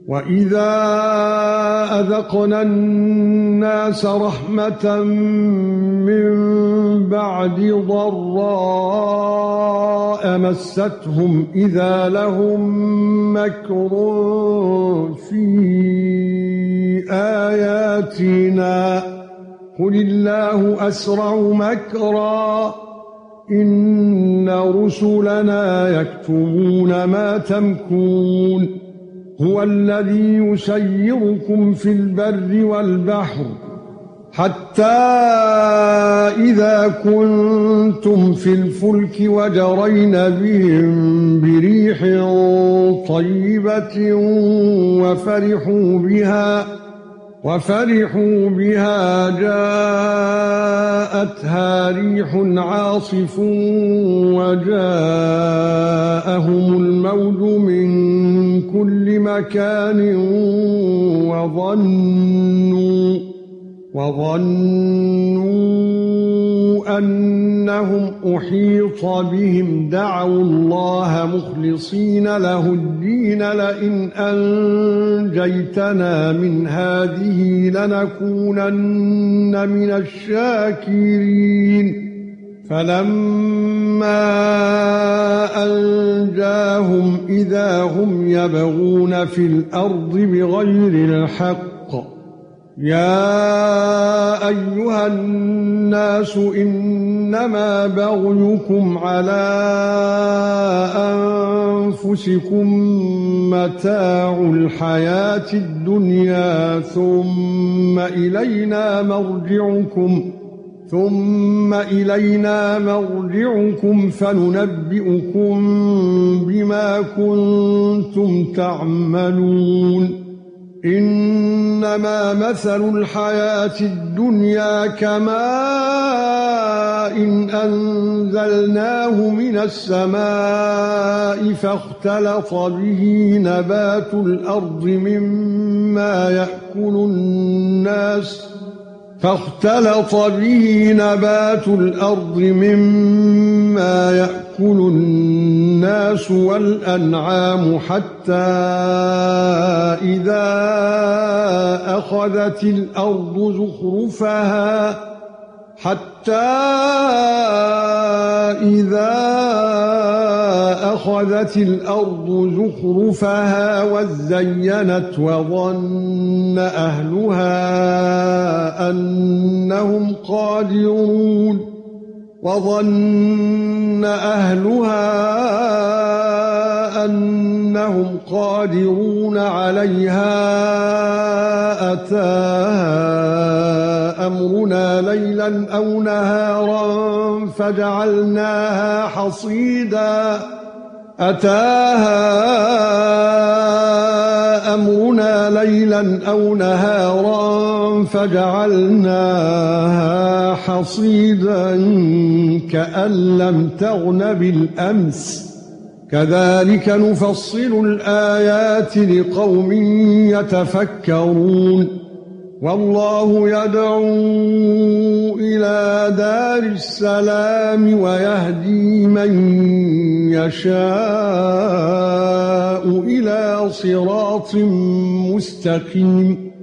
وَإِذَا أَذَقْنَا النَّاسَ رَحْمَةً مِّن بَعْدِ ضَرَّاءٍ مَسَّتْهُمْ إِذَا لَهُم مَّكْرٌ فِي آيَاتِنَا قُلِ اللَّهُ أَسْرَعُ مَكْرًا إِنَّ رُسُلَنَا يَكْتُبُونَ مَا تَمْكُرُونَ هُوَ الَّذِي يُسَيِّرُكُمْ فِي الْبَرِّ وَالْبَحْرِ حَتَّى إِذَا كُنتُمْ فِي الْفُلْكِ وَجَرَيْنَ بِهِم بِرِيحٍ طَيِّبَةٍ وَفَرِحُوا بِهَا جَاءَتْهَا رِيحٌ عَاصِفٌ وَجَاءَهُمُ الْمَوْجُ مِنْ كُلِّ مَكَانٍ وَظَنُّوا أَنَّهُمْ أُحِيطَ بِهِمْ دَعَوُا اللَّهَ مُخْلِصِينَ لَهُ الدِّينَ لَئِنْ أَنْجَيْتَنَا مِنْ هَذِهِ لَنَكُونَنَّ مِنَ الشَّاكِرِينَ فَلَمَّا أَنْجَاهُمْ إِذَا هُمْ يَبْغُونَ فِي الْأَرْضِ بِغَيْرِ الْحَقِّ يَا أَيُّهَا النَّاسُ إِنَّمَا بَغْيُكُمْ عَلَى أَنفُسِكُم مَّتَاعُ الْحَيَاةِ الدُّنْيَا ثُمَّ إِلَيْنَا مَرْجِعُكُمْ فَنُنَبِّئُكُم بِمَا كُنتُمْ تَعْمَلُونَ إِنَّمَا مَثَلُ الْحَيَاةِ الدُّنْيَا كَمَاءٍ أَنزَلْنَاهُ مِنَ السَّمَاءِ فَاخْتَلَطَ بِهِ نَبَاتُ الْأَرْضِ مِمَّا يَأْكُلُ النَّاسُ وَالْأَنْعَامُ حَتَّى إِذَا أَخَذَتِ الْأَرْضُ زُخْرُفَهَا وَازَّيَّنَتْ وَظَنَّ أَهْلُهَا أَنَّهُمْ قَادِرُونَ عَلَيْهَا أَتَاهَا أَمْرُنَا لَيْلًا أَوْ نَهَارًا فَجَعَلْنَاهَا حَصِيدًا كَأَن لَّمْ تَغْنَ بِالْأَمْسِ كَذَلِكَ نُفَصِّلُ الْآيَاتِ لِقَوْمٍ يَتَفَكَّرُونَ وَاللَّهُ يَدْعُو إِلَى دَارِ السَّلَامِ وَيَهْدِي مَن يَشَاءُ إِلَى صِرَاطٍ مُسْتَقِيمٍ